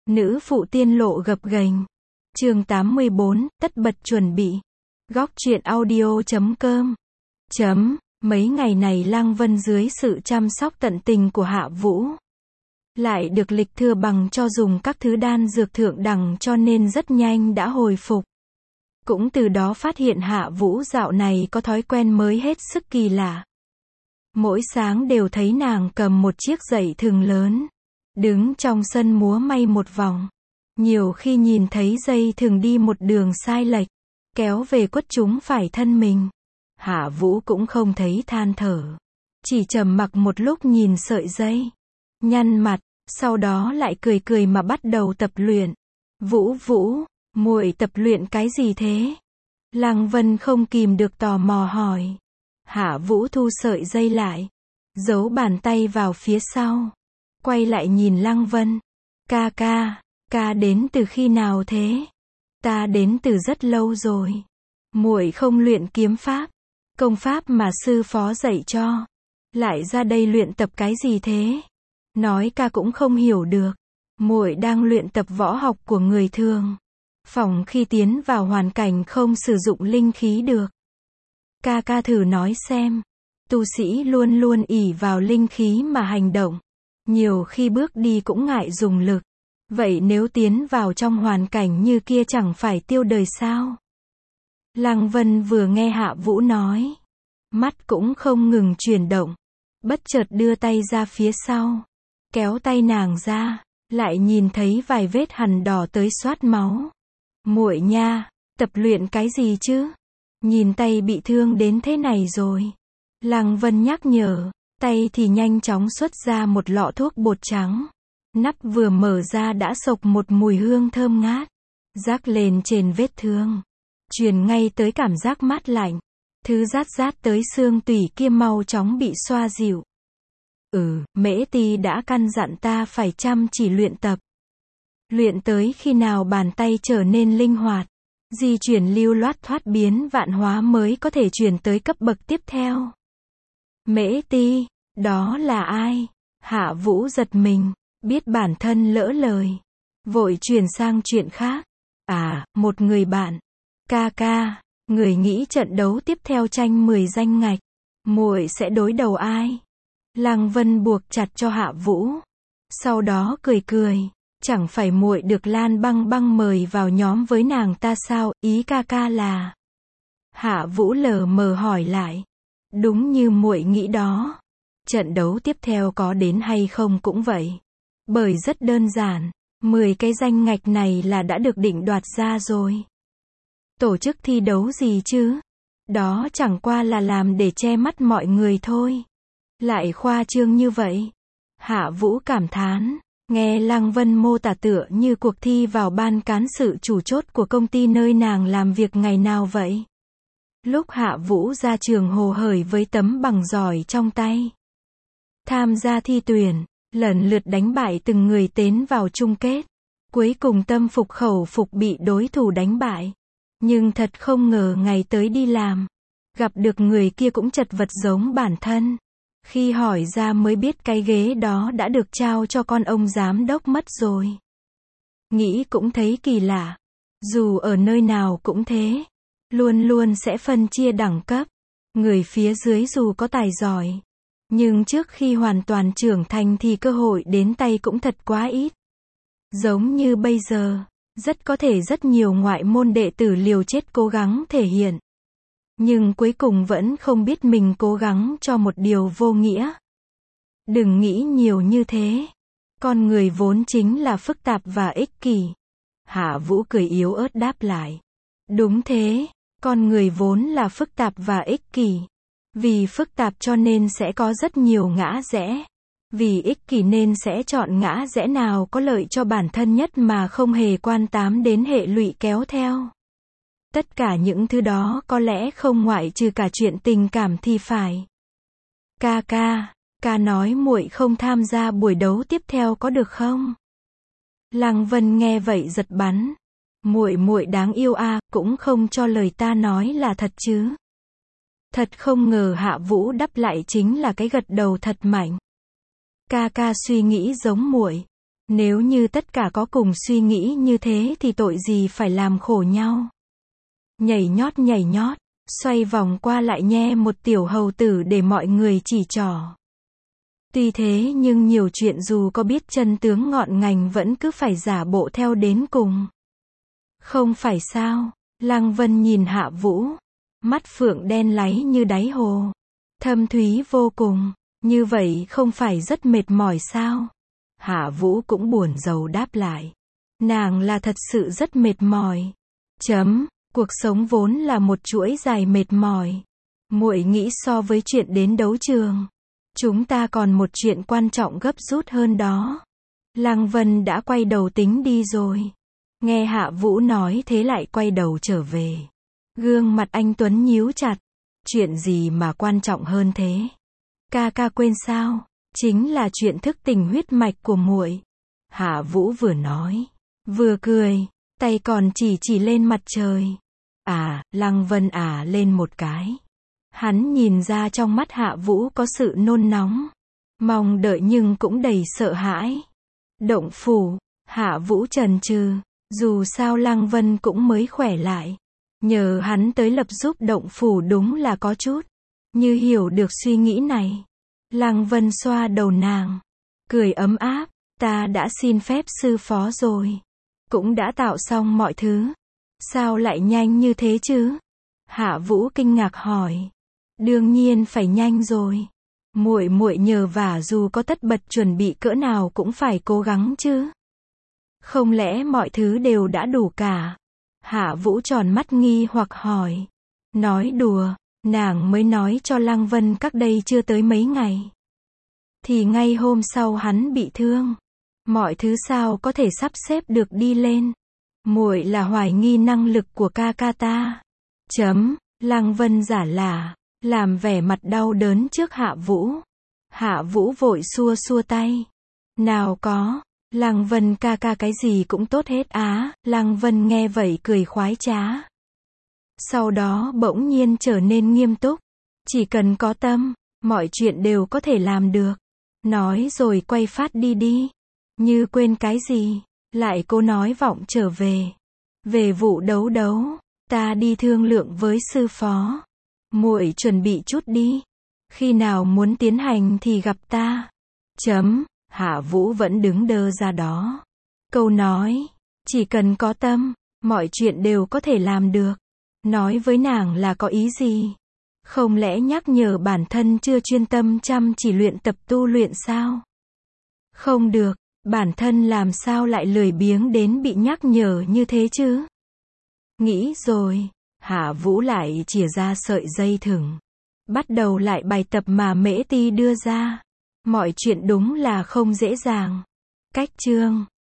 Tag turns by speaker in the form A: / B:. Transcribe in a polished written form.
A: Nữ phụ tiên lộ gập ghềnh. Chương 84, tất bật chuẩn bị. Góc truyện audio.com. Mấy ngày này Lăng Vân dưới sự chăm sóc tận tình của Hạ Vũ, lại được lịch thừa bằng cho dùng các thứ đan dược thượng đẳng cho nên rất nhanh đã hồi phục. Cũng từ đó phát hiện Hạ Vũ dạo này có thói quen mới hết sức kỳ lạ. Mỗi sáng đều thấy nàng cầm một chiếc dãy thừng lớn, đứng trong sân múa may một vòng. Nhiều khi nhìn thấy dây thừng đi một đường sai lệch, kéo về quất chúng phải thân mình. Hạ Vũ cũng không thấy than thở, chỉ trầm mặc một lúc nhìn sợi dây, nhăn mặt, sau đó lại cười cười mà bắt đầu tập luyện. Vũ, muội tập luyện cái gì thế? Lăng Vân không kìm được tò mò hỏi. Hạ Vũ thu sợi dây lại, giấu bàn tay vào phía sau, quay lại nhìn Lăng Vân. Ca đến từ khi nào thế? Ta đến từ rất lâu rồi. Muội không luyện kiếm pháp, công pháp mà sư phó dạy cho, lại ra đây luyện tập cái gì thế? Nói ca cũng không hiểu được. Muội đang luyện tập võ học của người thường, phòng khi tiến vào hoàn cảnh không sử dụng linh khí được. Ca thử nói xem. Tu sĩ luôn luôn ỷ vào linh khí mà hành động, nhiều khi bước đi cũng ngại dùng lực. Vậy nếu tiến vào trong hoàn cảnh như kia chẳng phải tiêu đời sao? Lăng Vân vừa nghe Hạ Vũ nói, mắt cũng không ngừng chuyển động, bất chợt đưa tay ra phía sau, kéo tay nàng ra, lại nhìn thấy vài vết hằn đỏ tới xoát máu. Muội nha, tập luyện cái gì chứ? Nhìn tay bị thương đến thế này rồi. Lăng Vân nhắc nhở, tay thì nhanh chóng xuất ra một lọ thuốc bột trắng. Nắp vừa mở ra đã xộc một mùi hương thơm ngát, rác lên trên vết thương, truyền ngay tới cảm giác mát lạnh. Thứ rát tới xương tủy kia mau chóng bị xoa dịu. Mễ Ti đã căn dặn ta phải chăm chỉ luyện tập. Luyện tới khi nào bàn tay trở nên linh hoạt, di chuyển lưu loát thoát biến vạn hóa mới có thể chuyển tới cấp bậc tiếp theo. Mễ Ti, đó là ai? Hạ Vũ giật mình, biết bản thân lỡ lời, vội chuyển sang chuyện khác. Một người bạn. Ca, người nghĩ trận đấu tiếp theo tranh 10 danh ngạch, muội sẽ đối đầu ai? Lăng Vân buộc chặt cho Hạ Vũ, sau đó cười, chẳng phải muội được Lan Băng mời vào nhóm với nàng ta sao? Ý ca là? Hạ Vũ lờ mờ hỏi lại. Đúng như muội nghĩ đó. Trận đấu tiếp theo có đến hay không cũng vậy. Bởi rất đơn giản, 10 cái danh ngạch này là đã được định đoạt ra rồi. Tổ chức thi đấu gì chứ? Đó chẳng qua là làm để che mắt mọi người thôi. Lại khoa trương như vậy. Hạ Vũ cảm thán, nghe Lăng Vân mô tả tựa như cuộc thi vào ban cán sự chủ chốt của công ty nơi nàng làm việc ngày nào vậy. Lúc Hạ Vũ ra trường hồ hởi với tấm bằng giỏi trong tay, tham gia thi tuyển, lần lượt đánh bại từng người tiến vào chung kết. Cuối cùng tâm phục khẩu phục bị đối thủ đánh bại. Nhưng thật không ngờ ngày tới đi làm, gặp được người kia cũng chật vật giống bản thân. Khi hỏi ra mới biết cái ghế đó đã được trao cho con ông giám đốc mất rồi. Nghĩ cũng thấy kỳ lạ. Dù ở nơi nào cũng thế, luôn luôn sẽ phân chia đẳng cấp. Người phía dưới dù có tài giỏi, nhưng trước khi hoàn toàn trưởng thành thì cơ hội đến tay cũng thật quá ít. Giống như bây giờ, rất có thể rất nhiều ngoại môn đệ tử liều chết cố gắng thể hiện, nhưng cuối cùng vẫn không biết mình cố gắng cho một điều vô nghĩa. Đừng nghĩ nhiều như thế. Con người vốn chính là phức tạp và ích kỷ. Hạ Vũ cười yếu ớt đáp lại. Đúng thế, con người vốn là phức tạp và ích kỷ. Vì phức tạp cho nên sẽ có rất nhiều ngã rẽ. Vì ích kỷ nên sẽ chọn ngã rẽ nào có lợi cho bản thân nhất mà không hề quan tâm đến hệ lụy kéo theo. Tất cả những thứ đó có lẽ không ngoại trừ cả chuyện tình cảm thì phải. Ca nói muội không tham gia buổi đấu tiếp theo có được không? Lăng Vân nghe vậy giật bắn. Muội đáng yêu cũng không cho lời ta nói là thật chứ? Thật không ngờ Hạ Vũ đáp lại chính là cái gật đầu thật mạnh. Ca suy nghĩ giống muội. Nếu như tất cả có cùng suy nghĩ như thế thì tội gì phải làm khổ nhau. Nhảy nhót, xoay vòng qua lại nhe một tiểu hầu tử để mọi người chỉ trỏ. Tuy thế nhưng nhiều chuyện dù có biết chân tướng ngọn ngành vẫn cứ phải giả bộ theo đến cùng. Không phải sao? Lăng Vân nhìn Hạ Vũ. Mắt phượng đen láy như đáy hồ. Thâm thúy vô cùng. Như vậy không phải rất mệt mỏi sao? Hạ Vũ cũng buồn rầu đáp lại. Nàng là thật sự rất mệt mỏi. Cuộc sống vốn là một chuỗi dài mệt mỏi. Muội nghĩ so với chuyện đến đấu trường, chúng ta còn một chuyện quan trọng gấp rút hơn đó. Lăng Vân đã quay đầu tính đi rồi. Nghe Hạ Vũ nói thế lại quay đầu trở về. Gương mặt anh tuấn nhíu chặt. Chuyện gì mà quan trọng hơn thế? Ca quên sao? Chính là chuyện thức tỉnh huyết mạch của muội. Hạ Vũ vừa nói, vừa cười, tay còn chỉ lên mặt trời. Lăng Vân lên một cái. Hắn nhìn ra trong mắt Hạ Vũ có sự nôn nóng, mong đợi nhưng cũng đầy sợ hãi. Động phủ, Hạ Vũ chần chừ, dù sao Lăng Vân cũng mới khỏe lại. Nhờ hắn tới lập giúp động phủ đúng là có chút như hiểu được suy nghĩ này. Lăng Vân xoa đầu nàng, cười ấm áp, ta đã xin phép sư phó rồi. Cũng đã tạo xong mọi thứ. Sao lại nhanh như thế chứ? Hạ Vũ kinh ngạc hỏi. Đương nhiên phải nhanh rồi. Muội nhờ vả dù có tất bật chuẩn bị cỡ nào cũng phải cố gắng chứ. Không lẽ mọi thứ đều đã đủ cả? Hạ Vũ tròn mắt nghi hoặc hỏi. Nói đùa, nàng mới nói cho Lăng Vân cách đây chưa tới mấy ngày. Thì ngay hôm sau hắn bị thương. Mọi thứ sao có thể sắp xếp được đi lên? Muội là hoài nghi năng lực của ca ta. Lăng Vân giả lả, làm vẻ mặt đau đớn trước Hạ Vũ. Hạ Vũ vội xua tay. Nào có, Lăng Vân ca cái gì cũng tốt hết á. Lăng Vân nghe vậy cười khoái trá. Sau đó bỗng nhiên trở nên nghiêm túc. Chỉ cần có tâm, mọi chuyện đều có thể làm được. Nói rồi quay phát đi. Như quên cái gì, lại cô nói vọng trở về. Về vụ đấu, ta đi thương lượng với sư phó. Muội chuẩn bị chút đi. Khi nào muốn tiến hành thì gặp ta. Hạ Vũ vẫn đứng đơ ra đó. Câu nói, chỉ cần có tâm, mọi chuyện đều có thể làm được. Nói với nàng là có ý gì? Không lẽ nhắc nhở bản thân chưa chuyên tâm chăm chỉ luyện tập tu luyện sao? Không được, bản thân làm sao lại lười biếng đến bị nhắc nhở như thế chứ? Nghĩ rồi, Hạ Vũ lại chìa ra sợi dây thừng. Bắt đầu lại bài tập mà Mễ Ti đưa ra. Mọi chuyện đúng là không dễ dàng. Cách chương